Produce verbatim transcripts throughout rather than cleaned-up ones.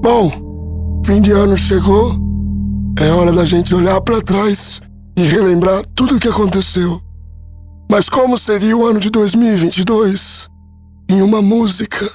Bom, fim de ano chegou. É hora da gente olhar pra trás e relembrar tudo o que aconteceu. Mas como seria o ano de dois mil e vinte e dois em uma música?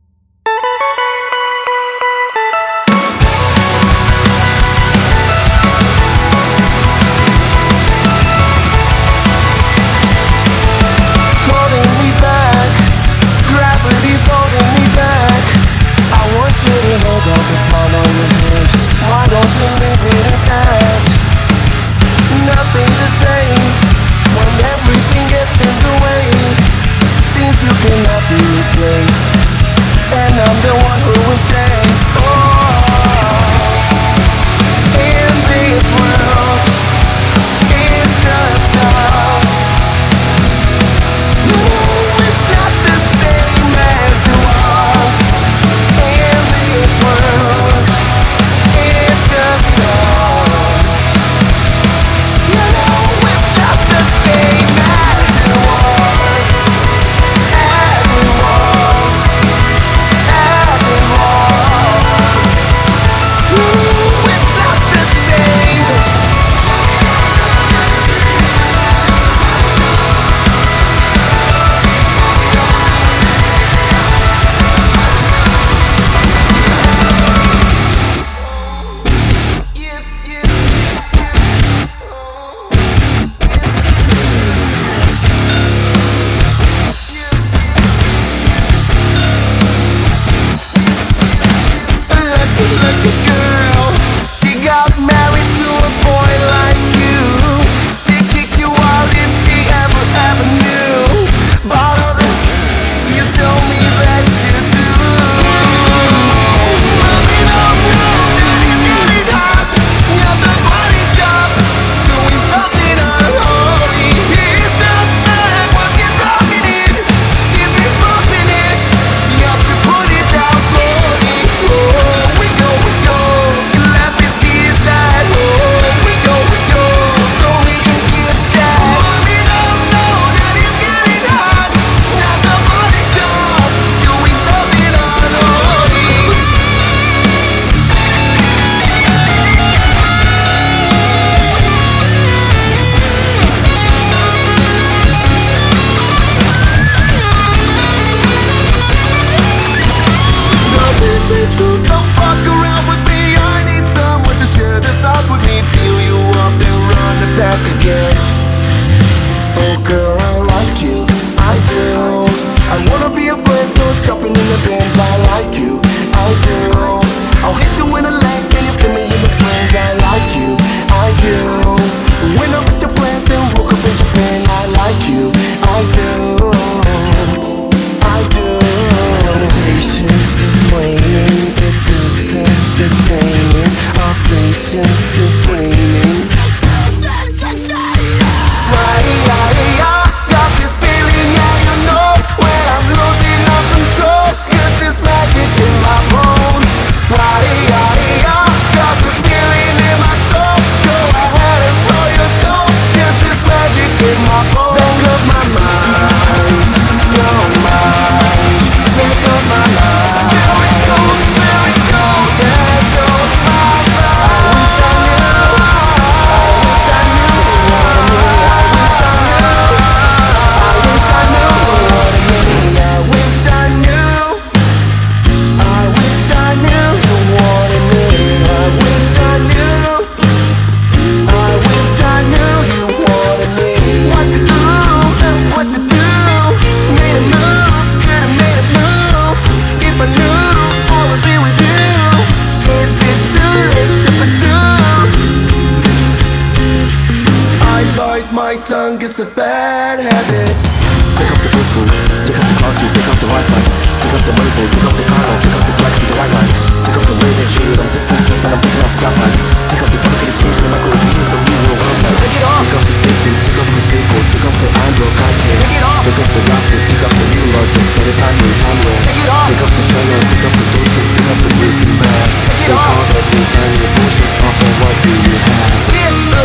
My tongue gets a bad habit. Take off the faithful, take off the clouds, take off the Wi-Fi, take off the moneyful, take off the carnal, take off the black to the white lines, take off the way they shoot. I'm taking steps and I'm taking off the black lines. Take off the complicated strings and the micro-beans of new world content. Take it off. Take off the fake dude, take off the fake quote, take off the Android guy kid. Take it off. Take off the gossip, take off the new logic, that if I'm new genre. Take it off. Take off the channel, take off the bullshit, take off the Breaking Bad. Take off the design, your bullshit off and what do you have? Yes, uh,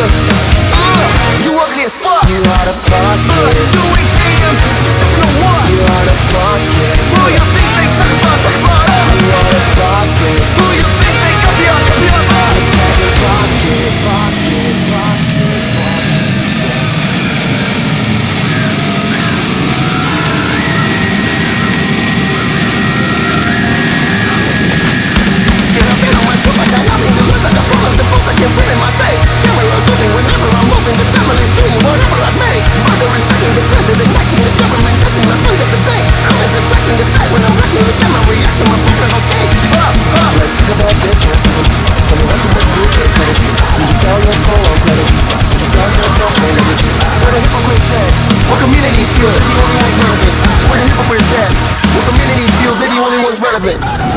uh, you ugly as fuck. You out of pocket. Uh, two A T Ms, second of what? You out of pocket. Who you think they talk about, talk about us? You out of pocket. Who you think? Broadway,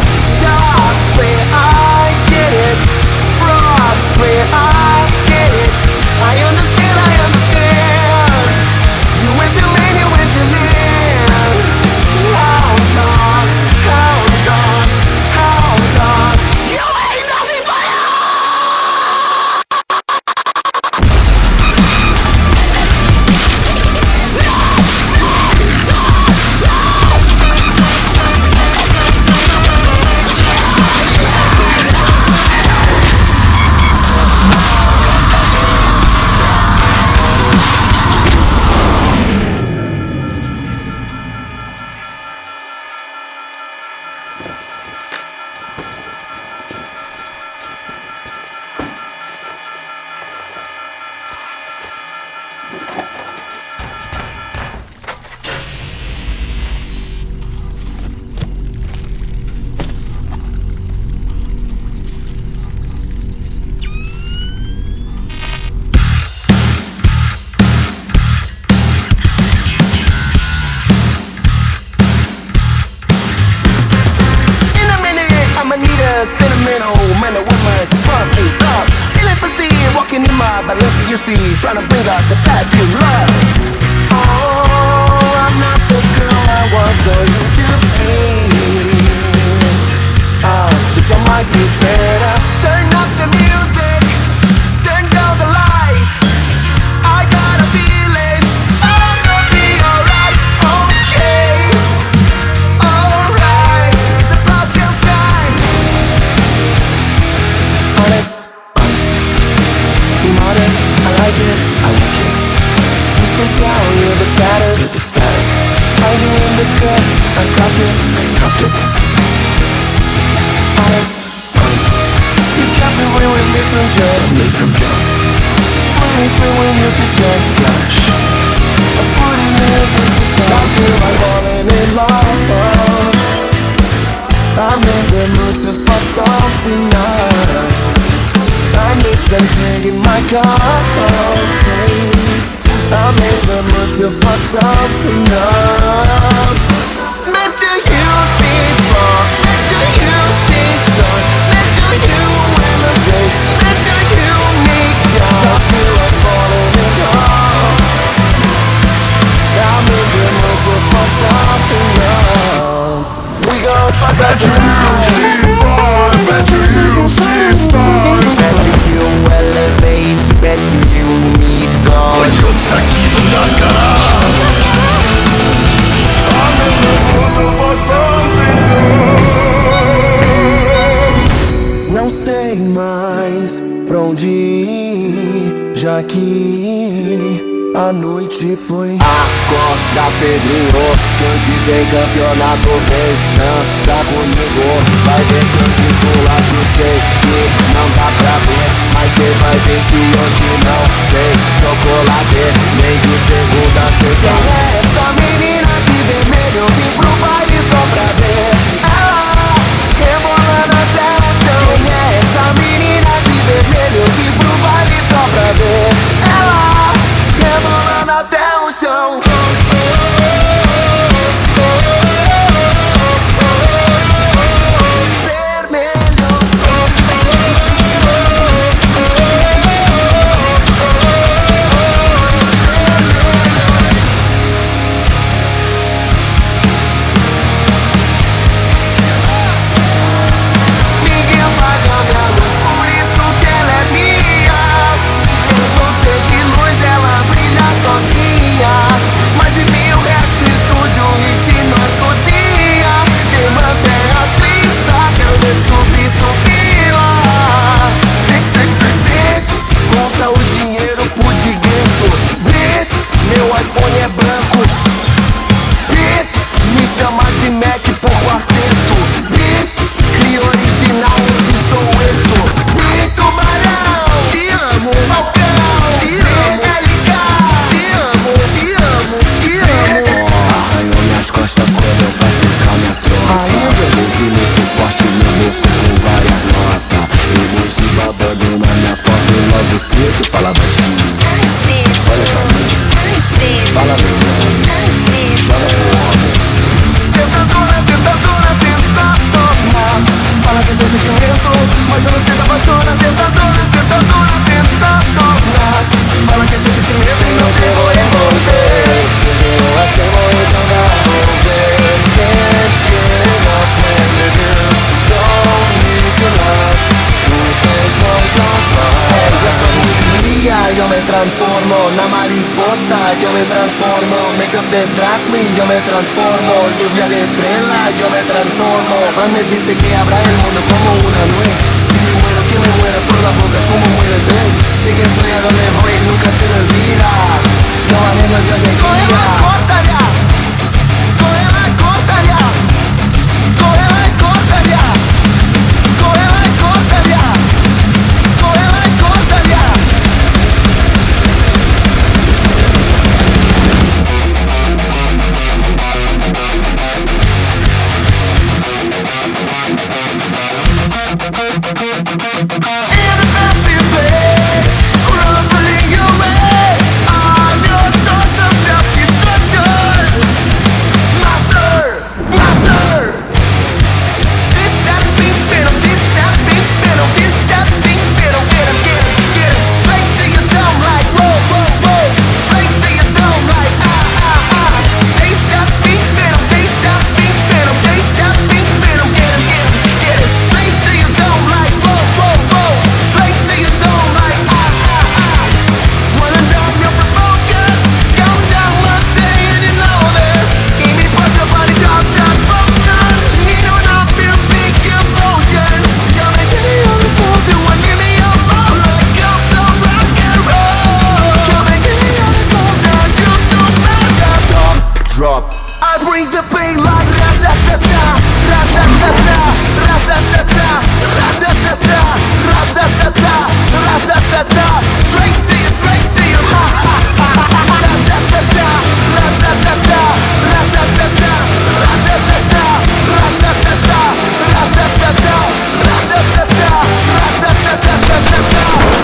I get it. Broadway, I get it. I understand, I understand. You went to man, you went to man. Hound dog, hound dog, hound dog. You ain't nothing but sentimental man or woman to pump me up. Feeling for seeing, walking in my Valencia, you see, trying to bring out the fabulous. Oh, I'm not the girl I was so used to be. Ah, but I might be better. Turn up the music, turn down the lights. I got a feeling I'm gonna be alright. Okay, alright. It's about damn time. Honest, honest, modest, I like it, I like it. You stay down, you're the baddest, you're the baddest. Find you in the club, I copped it, I copped it. Honest, honest, you kept it real with me from jump, me from jump. Swing me through when you could dance, dash. I put in there just to stop. I feel like falling in love. I'm in the mood to fuck something up. I need some drink in my coffee. I'm in the mood to fuck something up. Let the you see fall, let the you see sun, let the you elevate, let the you make God. I feel like falling in love. I'm in the mood to fuck something up. We gon' fuck up the music. Bet you see stars. Bet you elevate. Bet you need God. Kończąca kiblaka. Não sei mais pra onde ir, já que a noite foi. Acorda, Pedrinho, que hoje tem campeonato. Vem dança comigo, vai ver que eu te esculacho. Sei que não dá pra ver, mas cê vai ver que hoje não tem chocolate, nem de segunda a sexta. Quem é essa menina de vermelho? Eu vim pro baile só pra ver ela rebolando até o chão. Quem é essa menina de vermelho? Eu vim pro baile só pra ver ela rebolando até o chão. seu sentimento, mas eu não sinto paixão. Senta dona, senta dona, senta dona. Fala que é seu sentimento e não te vou envolver. Se eu hacemos então vamos ver. Can't get enough when the girls don't need to love. Who says boys don't cry? Ella son mía, yo me transformo. Na mariposa, yo me transformo. Make-up de drag queen, yo me transformo. Lluvia de estrella, yo me transformo. Fan me dice que habrá el mundo como una nuez. Si me muero, que me muera por la boca como muere el Ben. Sé que soy a donde voy, nunca se me olvida. Lo haremos, Dios me guía. Cógela, corta ya. Cógela, corta ya. Cógela, corta ya. Cógela, corta ya. Cógela, corta ya. In the backseat bed, crumbling away on your thoughts of self-destruction. Master, master. This that beat venom, this that beat venom, this that beat venom. Get him, get him, get him. Straight to your dome like whoa, whoa, whoa. Straight to your dome like ah, ah, ah. Taste that beat venom, taste that beat venom, taste that beat venom. Get him, get him, get him. Straight to your dome like whoa, whoa, whoa. Straight to your dome like ah, ah, ah. Wanna down your provokers, calm down one day and you know this. Give me punch your body, drop that function. You know not feel big convulsion. Tell me give me all this more to one, give me your more like I'm so rock and roll. Tell me give me all this more than you so bad. Stop, drop. I bring the pain like ra-ta-ta-ta, ra-ta-ta-ta, ra-ta-ta-ta, ra-ta-ta-ta, ra-ta-ta-ta, ra-ta-ta-ta. Straight to you, straight to you, ha ha ha ha. Ra-ta-ta-ta, ra-ta-ta-ta, ra-ta-ta-ta, ra-ta-ta-ta, ra-ta-ta-ta, ra-ta-ta-ta, ra-ta-ta-ta, ra-ta-ta-ta-ta-ta-ta.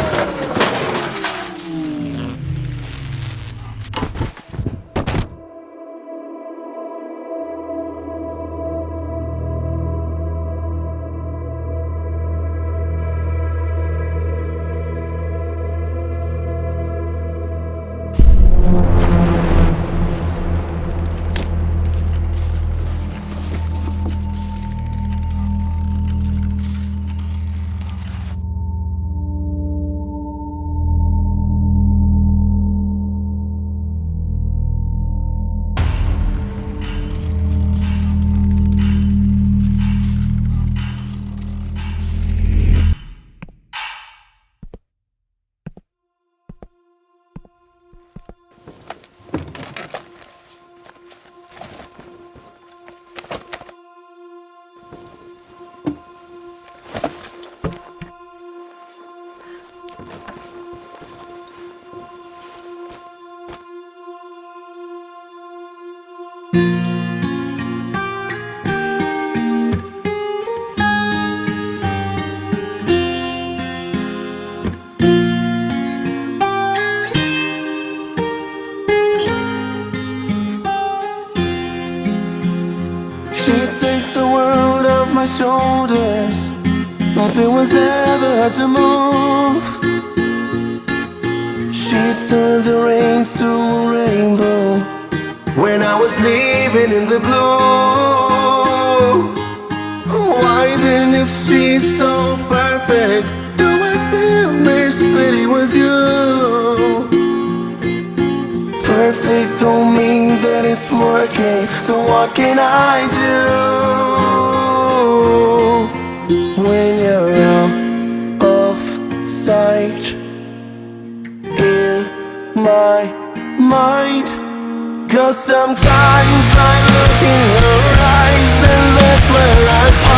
Take the world off my shoulders. Nothing was ever hard to move. She turned the rain to a rainbow when I was living in the blue. Why then, if she's so perfect, do I still wish that it was you? Perfect don't mean that it's working, so what can I do when you're out of sight in my mind? Cause sometimes I look in her eyes and that's where I find